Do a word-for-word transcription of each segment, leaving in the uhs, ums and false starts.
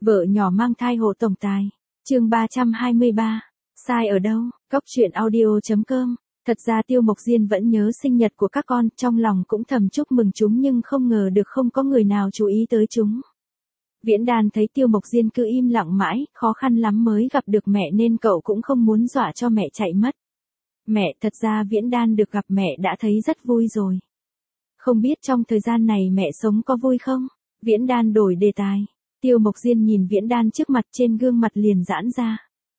Vợ nhỏ mang thai hộ tổng tài. Chương ba trăm hai mươi ba. Sai ở đâu? Cốc truyện audio chấm com. Thật ra Tiêu Mộc Diên vẫn nhớ sinh nhật của các con, trong lòng cũng thầm chúc mừng chúng nhưng không ngờ được không có người nào chú ý tới chúng. Viễn Đan thấy Tiêu Mộc Diên cứ im lặng mãi, khó khăn lắm mới gặp được mẹ nên cậu cũng không muốn dọa cho mẹ chạy mất. Mẹ, thật ra Viễn Đan được gặp mẹ đã thấy rất vui rồi. Không biết trong thời gian này mẹ sống có vui không? Viễn Đan đổi đề tài. Tiêu Mộc Diên nhìn Viễn Đan trước mặt, trên gương mặt liền giãn ra.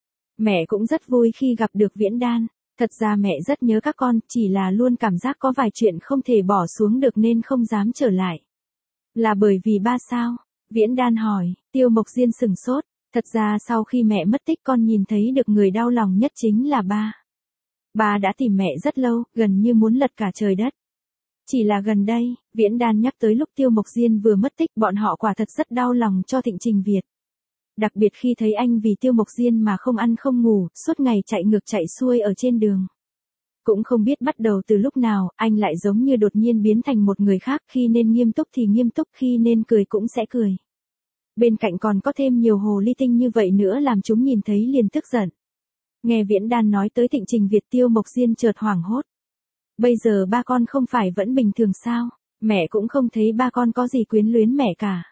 Mẹ cũng rất vui khi gặp được Viễn Đan. Thật ra mẹ rất nhớ các con, chỉ là luôn cảm giác có vài chuyện không thể bỏ xuống được nên không dám trở lại. Là bởi vì ba sao? Viễn Đan hỏi. Tiêu Mộc Diên sừng sốt. Thật ra sau khi mẹ mất tích con nhìn thấy được người đau lòng nhất chính là ba. Ba đã tìm mẹ rất lâu, gần như muốn lật cả trời đất. Chỉ là gần đây, Viễn Đan nhắc tới lúc Tiêu Mộc Diên vừa mất tích, bọn họ quả thật rất đau lòng cho Thịnh Trình Việt. Đặc biệt khi thấy anh vì Tiêu Mộc Diên mà không ăn không ngủ, suốt ngày chạy ngược chạy xuôi ở trên đường. Cũng không biết bắt đầu từ lúc nào, anh lại giống như đột nhiên biến thành một người khác, khi nên nghiêm túc thì nghiêm túc, khi nên cười cũng sẽ cười. Bên cạnh còn có thêm nhiều hồ ly tinh như vậy nữa làm chúng nhìn thấy liền tức giận. Nghe Viễn Đan nói tới Thịnh Trình Việt, Tiêu Mộc Diên chợt hoảng hốt. Bây giờ ba con không phải vẫn bình thường sao? Mẹ cũng không thấy ba con có gì quyến luyến mẹ cả.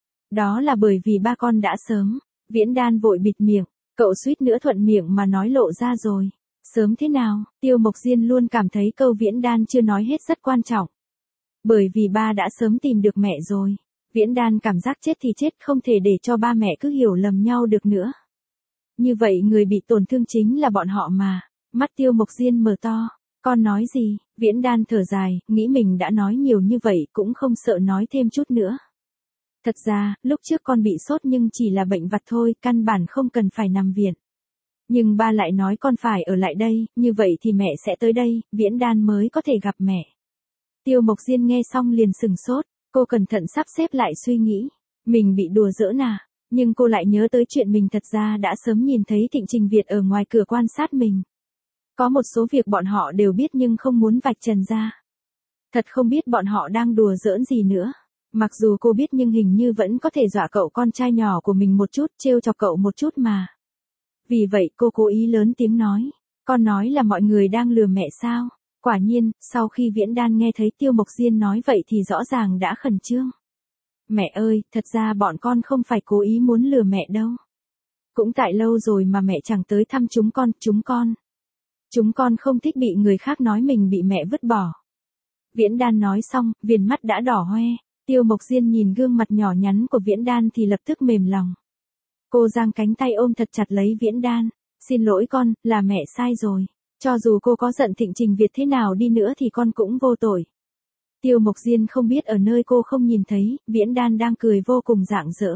Đó là bởi vì ba con đã sớm. Viễn Đan vội bịt miệng, cậu suýt nữa thuận miệng mà nói lộ ra rồi. Sớm thế nào? Tiêu Mộc Diên luôn cảm thấy câu Viễn Đan chưa nói hết rất quan trọng. Bởi vì ba đã sớm tìm được mẹ rồi. Viễn Đan cảm giác chết thì chết, không thể để cho ba mẹ cứ hiểu lầm nhau được nữa. Như vậy người bị tổn thương chính là bọn họ mà. Mắt Tiêu Mộc Diên mở to. Con nói gì? Viễn Đan thở dài, nghĩ mình đã nói nhiều như vậy cũng không sợ nói thêm chút nữa. Thật ra, lúc trước con bị sốt nhưng chỉ là bệnh vặt thôi, căn bản không cần phải nằm viện. Nhưng ba lại nói con phải ở lại đây, như vậy thì mẹ sẽ tới đây, Viễn Đan mới có thể gặp mẹ. Tiêu Mộc Diên nghe xong liền sừng sốt, cô cẩn thận sắp xếp lại suy nghĩ. Mình bị đùa giỡn à? Nhưng cô lại nhớ tới chuyện mình thật ra đã sớm nhìn thấy Thịnh Trình Việt ở ngoài cửa quan sát mình. Có một số việc bọn họ đều biết nhưng không muốn vạch trần ra. Thật không biết bọn họ đang đùa giỡn gì nữa. Mặc dù cô biết nhưng hình như vẫn có thể dọa cậu con trai nhỏ của mình một chút, trêu chọc cậu một chút mà. Vì vậy cô cố ý lớn tiếng nói. Con nói là mọi người đang lừa mẹ sao? Quả nhiên, sau khi Viễn Đan nghe thấy Tiêu Mộc Diên nói vậy thì rõ ràng đã khẩn trương. Mẹ ơi, thật ra bọn con không phải cố ý muốn lừa mẹ đâu. Cũng tại lâu rồi mà mẹ chẳng tới thăm chúng con, chúng con. Chúng con không thích bị người khác nói mình bị mẹ vứt bỏ. Viễn Đan nói xong, viền mắt đã đỏ hoe. Tiêu Mộc Diên nhìn gương mặt nhỏ nhắn của Viễn Đan thì lập tức mềm lòng. Cô giang cánh tay ôm thật chặt lấy Viễn Đan. Xin lỗi con, là mẹ sai rồi. Cho dù cô có giận Thịnh Trình Việt thế nào đi nữa thì con cũng vô tội. Tiêu Mộc Diên không biết ở nơi cô không nhìn thấy, Viễn Đan đang cười vô cùng rạng rỡ.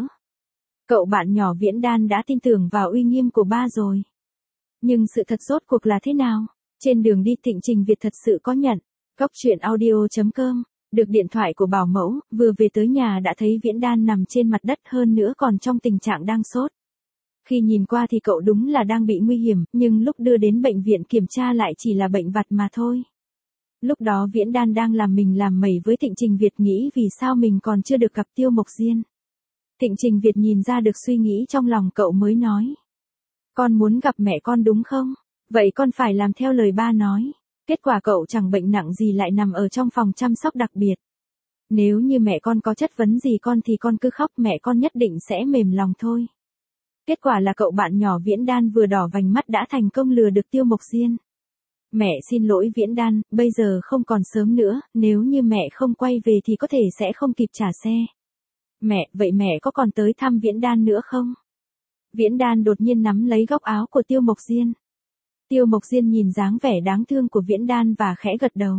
Cậu bạn nhỏ Viễn Đan đã tin tưởng vào uy nghiêm của ba rồi. Nhưng sự thật rốt cuộc là thế nào? Trên đường đi Thịnh Trình Việt thật sự có nhận. Cốc truyện audio chấm com. Được điện thoại của bảo mẫu, vừa về tới nhà đã thấy Viễn Đan nằm trên mặt đất, hơn nữa còn trong tình trạng đang sốt. Khi nhìn qua thì cậu đúng là đang bị nguy hiểm, nhưng lúc đưa đến bệnh viện kiểm tra lại chỉ là bệnh vặt mà thôi. Lúc đó Viễn Đan đang làm mình làm mẩy với Thịnh Trình Việt, nghĩ vì sao mình còn chưa được gặp Tiêu Mộc Diên. Thịnh Trình Việt nhìn ra được suy nghĩ trong lòng cậu mới nói. Con muốn gặp mẹ con đúng không? Vậy con phải làm theo lời ba nói. Kết quả cậu chẳng bệnh nặng gì lại nằm ở trong phòng chăm sóc đặc biệt. Nếu như mẹ con có chất vấn gì con thì con cứ khóc, mẹ con nhất định sẽ mềm lòng thôi. Kết quả là cậu bạn nhỏ Viễn Đan vừa đỏ vành mắt đã thành công lừa được Tiêu Mộc Diên. Mẹ xin lỗi Viễn Đan, bây giờ không còn sớm nữa, nếu như mẹ không quay về thì có thể sẽ không kịp trả xe. Mẹ, vậy mẹ có còn tới thăm Viễn Đan nữa không? Viễn Đan đột nhiên nắm lấy góc áo của Tiêu Mộc Diên. Tiêu Mộc Diên nhìn dáng vẻ đáng thương của Viễn Đan và khẽ gật đầu.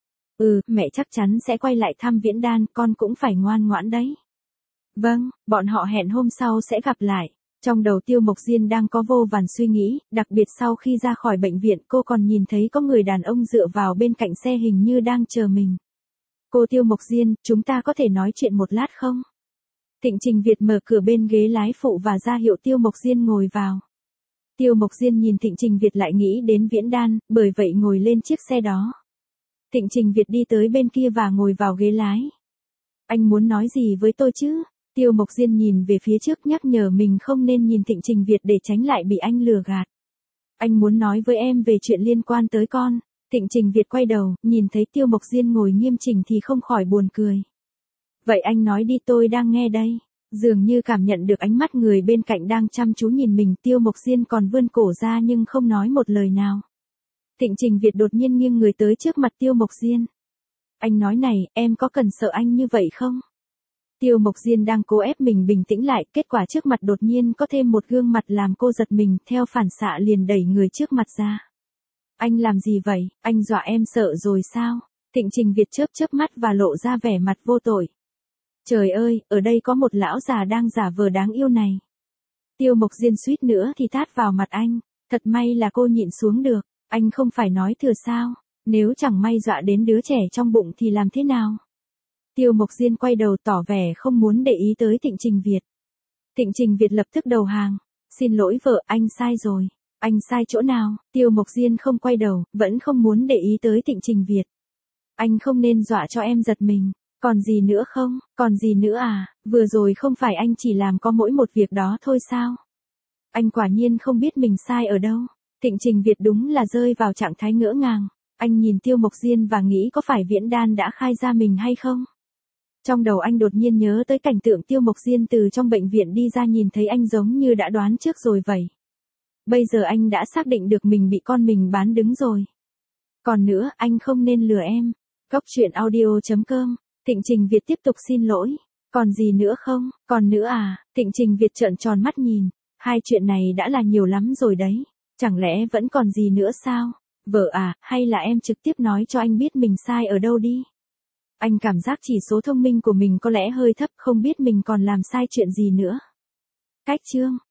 Ừ, mẹ chắc chắn sẽ quay lại thăm Viễn Đan, con cũng phải ngoan ngoãn đấy. Vâng, bọn họ hẹn hôm sau sẽ gặp lại. Trong đầu Tiêu Mộc Diên đang có vô vàn suy nghĩ, đặc biệt sau khi ra khỏi bệnh viện cô còn nhìn thấy có người đàn ông dựa vào bên cạnh xe hình như đang chờ mình. Cô Tiêu Mộc Diên, chúng ta có thể nói chuyện một lát không? Thịnh Trình Việt mở cửa bên ghế lái phụ và ra hiệu Tiêu Mộc Diên ngồi vào. Tiêu Mộc Diên nhìn Thịnh Trình Việt lại nghĩ đến Viễn Đan, bởi vậy ngồi lên chiếc xe đó. Thịnh Trình Việt đi tới bên kia và ngồi vào ghế lái. Anh muốn nói gì với tôi chứ? Tiêu Mộc Diên nhìn về phía trước nhắc nhở mình không nên nhìn Thịnh Trình Việt để tránh lại bị anh lừa gạt. Anh muốn nói với em về chuyện liên quan tới con. Thịnh Trình Việt quay đầu, nhìn thấy Tiêu Mộc Diên ngồi nghiêm chỉnh thì không khỏi buồn cười. Vậy anh nói đi, tôi đang nghe đây. Dường như cảm nhận được ánh mắt người bên cạnh đang chăm chú nhìn mình, Tiêu Mộc Diên còn vươn cổ ra nhưng không nói một lời nào. Thịnh Trình Việt đột nhiên nghiêng người tới trước mặt Tiêu Mộc Diên. Anh nói này, em có cần sợ anh như vậy không? Tiêu Mộc Diên đang cố ép mình bình tĩnh lại, kết quả trước mặt đột nhiên có thêm một gương mặt làm cô giật mình, theo phản xạ liền đẩy người trước mặt ra. Anh làm gì vậy, anh dọa em sợ rồi sao? Thịnh Trình Việt chớp chớp mắt và lộ ra vẻ mặt vô tội. Trời ơi, ở đây có một lão già đang giả vờ đáng yêu này. Tiêu Mộc Diên suýt nữa thì tát vào mặt anh, thật may là cô nhịn xuống được, anh không phải nói thừa sao, nếu chẳng may dọa đến đứa trẻ trong bụng thì làm thế nào? Tiêu Mộc Diên quay đầu tỏ vẻ không muốn để ý tới Thịnh Trình Việt. Thịnh Trình Việt lập tức đầu hàng, xin lỗi vợ, anh sai rồi. Anh sai chỗ nào? Tiêu Mộc Diên không quay đầu, vẫn không muốn để ý tới Thịnh Trình Việt. Anh không nên dọa cho em giật mình. Còn gì nữa không? Còn gì nữa à? Vừa rồi không phải anh chỉ làm có mỗi một việc đó thôi sao? Anh quả nhiên không biết mình sai ở đâu. Thịnh Trình Việt đúng là rơi vào trạng thái ngỡ ngàng. Anh nhìn Tiêu Mộc Diên và nghĩ có phải Viễn Đan đã khai ra mình hay không? Trong đầu anh đột nhiên nhớ tới cảnh tượng Tiêu Mộc Diên từ trong bệnh viện đi ra, nhìn thấy anh giống như đã đoán trước rồi vậy. Bây giờ anh đã xác định được mình bị con mình bán đứng rồi. Còn nữa, anh không nên lừa em. Cốc truyện audio chấm com. Thịnh Trình Việt tiếp tục xin lỗi. Còn gì nữa không? Còn nữa à? Thịnh Trình Việt trợn tròn mắt nhìn. Hai chuyện này đã là nhiều lắm rồi đấy. Chẳng lẽ vẫn còn gì nữa sao? Vợ à, hay là em trực tiếp nói cho anh biết mình sai ở đâu đi. Anh cảm giác chỉ số thông minh của mình có lẽ hơi thấp, không biết mình còn làm sai chuyện gì nữa. Cách chương